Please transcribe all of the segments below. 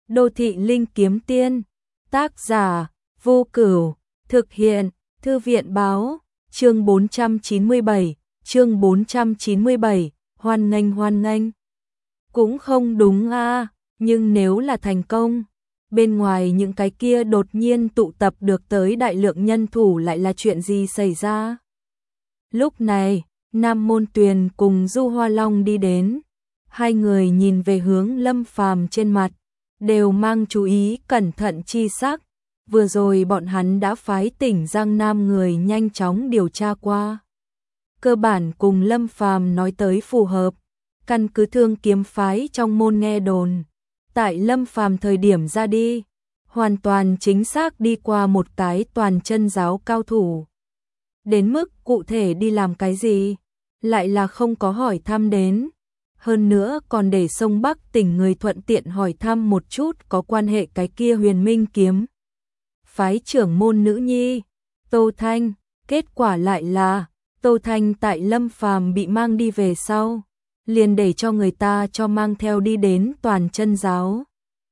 Đô thị linh kiếm tiên. Tác giả Vô Cửu. Thực hiện Thư viện báo. Chương 497. Chương 497. Hoan nghênh. Cũng không đúng a, nhưng nếu là thành công, bên ngoài những cái kia đột nhiên tụ tập được tới đại lượng nhân thủ lại là chuyện gì xảy ra? Lúc này, Nam Môn Tuyền cùng Du Hoa Long đi đến. Hai người nhìn về hướng Lâm Phàm trên mặt, đều mang chú ý cẩn thận chi sắc. Vừa rồi bọn hắn đã phái tỉnh Giang Nam người nhanh chóng điều tra qua. Cơ bản cùng Lâm Phàm nói tới phù hợp, căn cứ Thương Kiếm phái trong môn nghe đồn. Tại Lâm Phàm thời điểm ra đi, hoàn toàn chính xác đi qua một cái toàn chân giáo cao thủ. Đến mức cụ thể đi làm cái gì, lại là không có hỏi thăm đến. Hơn nữa còn để sông Bắc tỉnh người thuận tiện hỏi thăm một chút có quan hệ cái kia Huyền Minh Kiếm phái trưởng môn nữ nhi, Tô Thanh. Kết quả lại là Tô Thanh tại Lâm Phàm bị mang đi về sau, liền để cho người ta cho mang theo đi đến toàn chân giáo.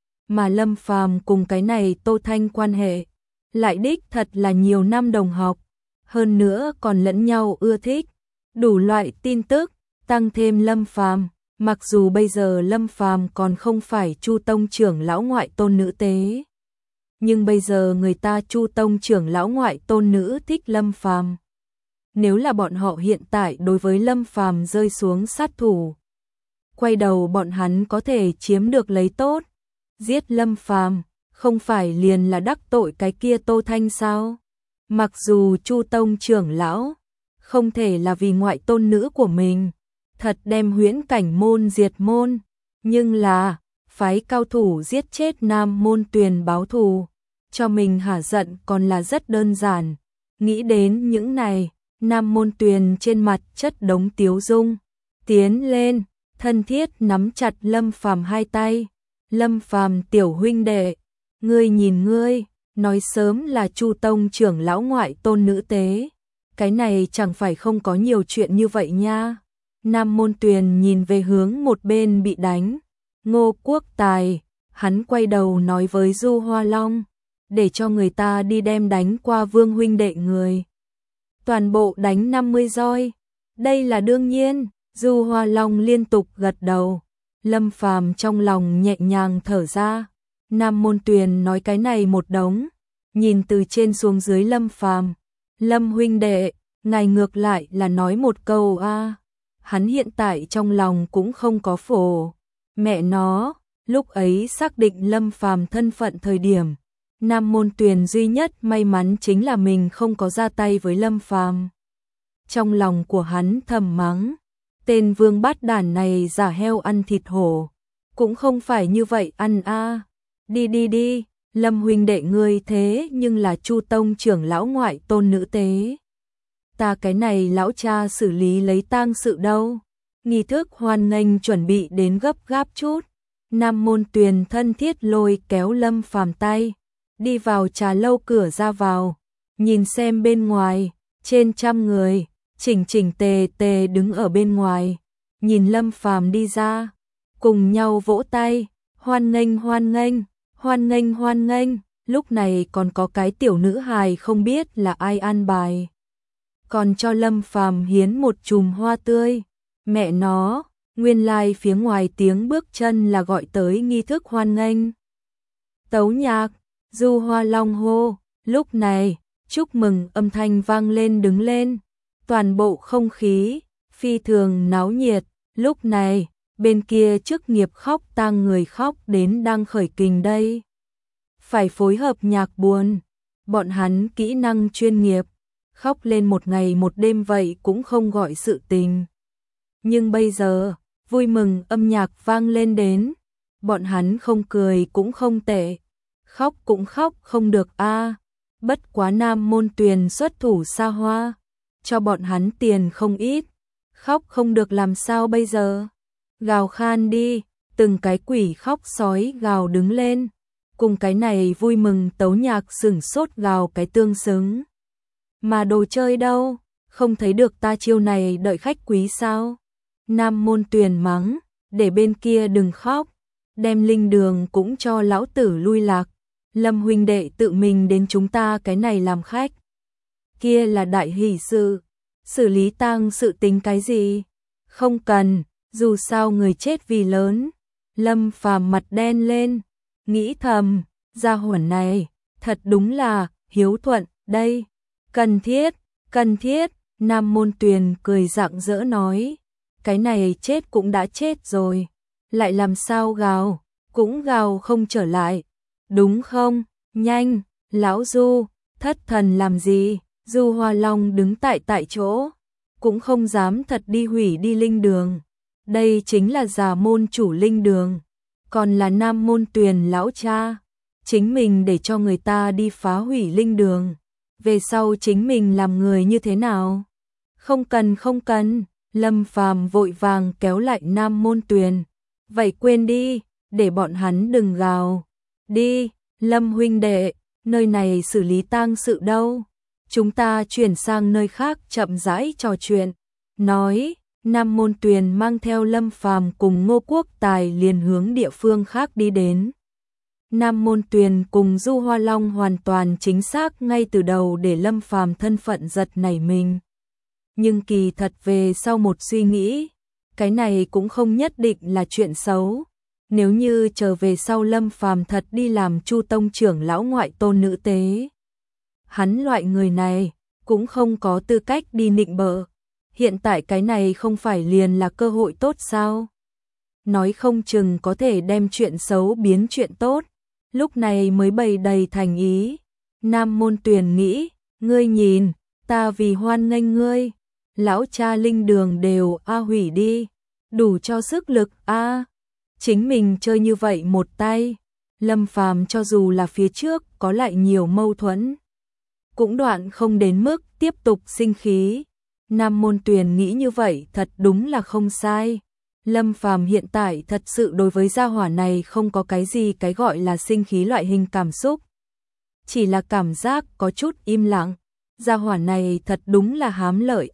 Mà Lâm Phàm cùng cái này Tô Thanh quan hệ lại đích thật là nhiều năm đồng học, hơn nữa còn lẫn nhau ưa thích. Đủ loại tin tức, tăng thêm Lâm Phàm, mặc dù bây giờ Lâm Phàm còn không phải Chu Tông trưởng lão ngoại tôn nữ tế, nhưng bây giờ người ta Chu Tông trưởng lão ngoại tôn nữ thích Lâm Phàm. Nếu là bọn họ hiện tại đối với Lâm Phàm rơi xuống sát thủ, quay đầu bọn hắn có thể chiếm được lấy tốt. Giết Lâm Phàm không phải liền là đắc tội cái kia Tô Thanh sao? Mặc dù Chu Tông trưởng lão không thể là vì ngoại tôn nữ của mình thật đem Huyễn Cảnh môn diệt môn, nhưng là phái cao thủ giết chết Nam Môn Tuyền báo thù, cho mình hả giận còn là rất đơn giản. Nghĩ đến những này, Nam Môn Tuyền trên mặt chất đống tiếu dung, tiến lên, thân thiết nắm chặt Lâm Phàm hai tay. Lâm Phàm tiểu huynh đệ, ngươi nhìn ngươi, nói sớm là Chu Tông trưởng lão ngoại tôn nữ tế, cái này chẳng phải không có nhiều chuyện như vậy nha. Nam Môn Tuyền nhìn về hướng một bên bị đánh Ngô Quốc Tài, hắn quay đầu nói với Du Hoa Long, để cho người ta đi đem đánh qua Vương huynh đệ người. Toàn bộ đánh 50 roi, đây là đương nhiên. Du Hoa Long liên tục gật đầu. Lâm Phàm trong lòng nhẹ nhàng thở ra. Nam Môn Tuyền nói cái này một đống, nhìn từ trên xuống dưới Lâm Phàm, Lâm huynh đệ, ngài ngược lại là nói một câu a. Hắn hiện tại trong lòng cũng không có phổ. Mẹ nó, lúc ấy xác định Lâm Phàm thân phận thời điểm, Nam Môn Tuyền duy nhất may mắn chính là mình không có ra tay với Lâm Phàm. Trong lòng của hắn thầm mắng, tên vương bát đản này giả heo ăn thịt hổ, cũng không phải như vậy ăn a. Đi, Lâm huynh đệ ngươi thế nhưng là Chu Tông trưởng lão ngoại tôn nữ tế. Ta cái này lão cha xử lý lấy tang sự đâu. Nghi thức hoan nghênh chuẩn bị đến gấp gáp chút. Nam Môn Tuyền thân thiết lôi kéo Lâm Phàm tay, đi vào trà lâu cửa ra vào, nhìn xem bên ngoài, trên trăm người chỉnh tề đứng ở bên ngoài, nhìn Lâm Phàm đi ra, cùng nhau vỗ tay, hoan nghênh. Lúc này còn có cái tiểu nữ hài không biết là ai an bài, còn cho Lâm Phàm hiến một chùm hoa tươi. Mẹ nó, nguyên lai phía ngoài tiếng bước chân là gọi tới nghi thức hoan nghênh. Tấu nhạc, Du Hoa Long hô. Lúc này, chúc mừng âm thanh vang lên đứng lên. Toàn bộ không khí phi thường náo nhiệt. Lúc này, bên kia chức nghiệp khóc tang người khóc đến đang khởi kình đây. Phải phối hợp nhạc buồn, bọn hắn kỹ năng chuyên nghiệp, khóc lên một ngày một đêm vậy cũng không gọi sự tình. Nhưng bây giờ, vui mừng âm nhạc vang lên đến, bọn hắn không cười cũng không tệ, khóc cũng khóc không được a. Bất quá Nam Môn Tuyền xuất thủ xa hoa, cho bọn hắn tiền không ít, khóc không được làm sao bây giờ? Gào khan đi, từng cái quỷ khóc sói gào đứng lên, cùng cái này vui mừng tấu nhạc sửng sốt gào cái tương xứng. Mà đồ chơi đâu, không thấy được ta chiêu này đợi khách quý sao? Nam Môn Tuyền mắng, để bên kia đừng khóc, đem linh đường cũng cho lão tử lui lạc. Lâm huynh đệ tự mình đến chúng ta cái này làm khách. Kia là đại hỷ sự, xử lý tang sự tính cái gì? Không cần, dù sao người chết vì lớn. Lâm Phàm mặt đen lên, nghĩ thầm, gia hỏa này, thật đúng là hiếu thuận, đây, cần thiết, Nam Môn Tuyền cười rạng rỡ nói, cái này chết cũng đã chết rồi, lại làm sao gào, cũng gào không trở lại, đúng không, nhanh, lão Du, thất thần làm gì, Du Hoa Long đứng tại chỗ, cũng không dám thật đi hủy đi linh đường, đây chính là già môn chủ linh đường, còn là Nam Môn Tuyền lão cha, chính mình để cho người ta đi phá hủy linh đường, về sau chính mình làm người như thế nào? Không cần, Lâm Phàm vội vàng kéo lại Nam Môn Tuyền, vậy quên đi, để bọn hắn đừng gào, đi, Lâm huynh đệ, nơi này xử lý tang sự đâu, chúng ta chuyển sang nơi khác chậm rãi trò chuyện, nói, Nam Môn Tuyền mang theo Lâm Phàm cùng Ngô Quốc Tài liền hướng địa phương khác đi đến. Nam Môn Tuyền cùng Du Hoa Long hoàn toàn chính xác ngay từ đầu để Lâm Phàm thân phận giật nảy mình. Nhưng kỳ thật về sau một suy nghĩ, cái này cũng không nhất định là chuyện xấu. Nếu như trở về sau Lâm Phàm thật đi làm Chu tông trưởng lão ngoại tôn nữ tế, hắn loại người này cũng không có tư cách đi nịnh bợ. Hiện tại cái này không phải liền là cơ hội tốt sao? Nói không chừng có thể đem chuyện xấu biến chuyện tốt. Lúc này mới bày đầy thành ý. Nam Môn Tuyền nghĩ, ngươi nhìn, ta vì hoan nghênh ngươi, lão cha linh đường đều hủy đi, đủ cho sức lực chính mình chơi như vậy một tay. Lâm Phàm cho dù là phía trước có lại nhiều mâu thuẫn, cũng đoạn không đến mức tiếp tục sinh khí. Nam Môn Tuyền nghĩ như vậy thật đúng là không sai. Lâm Phàm hiện tại thật sự đối với gia hỏa này không có cái gì cái gọi là sinh khí loại hình cảm xúc. Chỉ là cảm giác có chút im lặng. Gia hỏa này thật đúng là hám lợi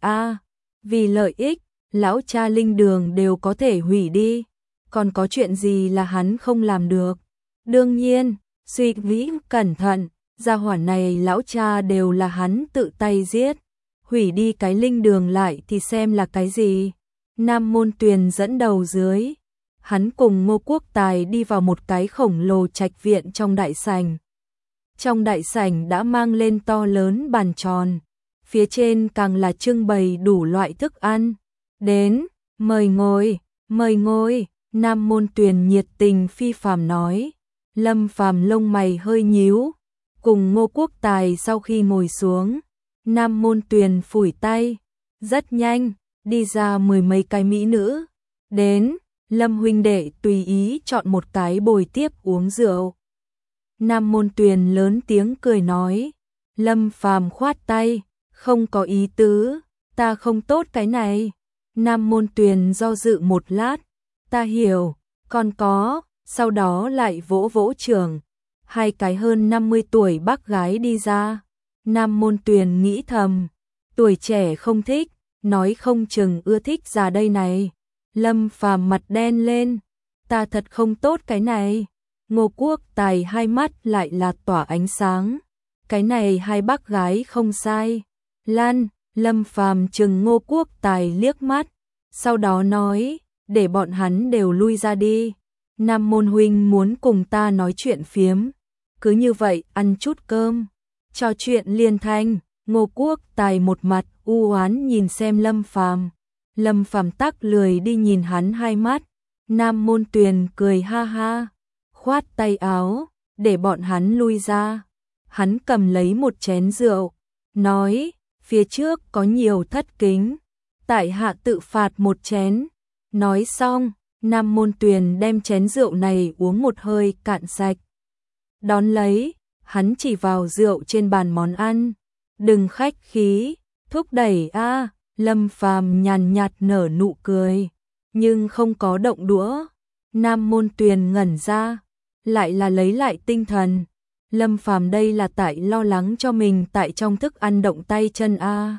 vì lợi ích, lão cha linh đường đều có thể hủy đi. Còn có chuyện gì là hắn không làm được? Đương nhiên, suy nghĩ cẩn thận, gia hỏa này lão cha đều là hắn tự tay giết. Hủy đi cái linh đường lại thì xem là cái gì? Nam Môn Tuyền dẫn đầu dưới, hắn cùng Ngô Quốc Tài đi vào một cái khổng lồ trạch viện trong đại sảnh. Trong đại sảnh đã mang lên to lớn bàn tròn, phía trên càng là trưng bày đủ loại thức ăn. Đến, mời ngồi, Nam Môn Tuyền nhiệt tình phi phàm nói. Lâm Phàm lông mày hơi nhíu, cùng Ngô Quốc Tài sau khi ngồi xuống, Nam Môn Tuyền phủi tay, rất nhanh đi ra mười mấy cái mỹ nữ. Đến, Lâm huynh đệ tùy ý chọn một cái bồi tiếp uống rượu. Nam Môn Tuyền lớn tiếng cười nói. Lâm Phàm khoát tay, không có ý tứ, ta không tốt cái này. Nam Môn Tuyền do dự một lát, ta hiểu, còn có, sau đó lại vỗ vỗ trưởng. Hai cái hơn 50 tuổi bác gái đi ra. Nam Môn Tuyền nghĩ thầm, tuổi trẻ không thích, nói không chừng ưa thích già đây này. Lâm Phàm mặt đen lên, ta thật không tốt cái này. Ngô Quốc Tài hai mắt lại là tỏa ánh sáng. Cái này hai bác gái không sai. Lan, Lâm Phàm chừng Ngô Quốc Tài liếc mắt, sau đó nói, để bọn hắn đều lui ra đi. Nam Môn huynh muốn cùng ta nói chuyện phiếm, cứ như vậy ăn chút cơm, trò chuyện liên thanh. Ngô Quốc Tài một mặt u oán nhìn xem Lâm Phàm. Lâm Phàm tắc lười đi nhìn hắn hai mắt. Nam Môn Tuyền cười ha ha, khoát tay áo, để bọn hắn lui ra. Hắn cầm lấy một chén rượu, nói, phía trước có nhiều thất kính, tại hạ tự phạt một chén. Nói xong, Nam Môn Tuyền đem chén rượu này uống một hơi cạn sạch. Đón lấy, hắn chỉ vào rượu trên bàn món ăn. Đừng khách khí, thúc đẩy Lâm Phàm nhàn nhạt nở nụ cười, nhưng không có động đũa. Nam Môn Tuyền ngẩn ra, lại là lấy lại tinh thần. Lâm Phàm đây là tại lo lắng cho mình tại trong thức ăn động tay chân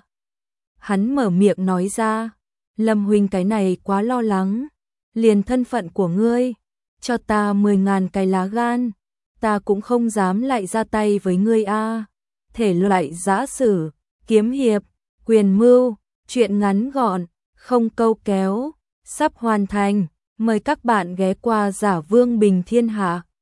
Hắn mở miệng nói ra, Lâm huynh cái này quá lo lắng, liền thân phận của ngươi, cho ta 10.000 cái lá gan, ta cũng không dám lại ra tay với ngươi a. Thể loại giã sử, kiếm hiệp, quyền mưu, truyện ngắn gọn, không câu kéo, sắp hoàn thành. Mời các bạn ghé qua Giả Vương Bình Thiên Hạ.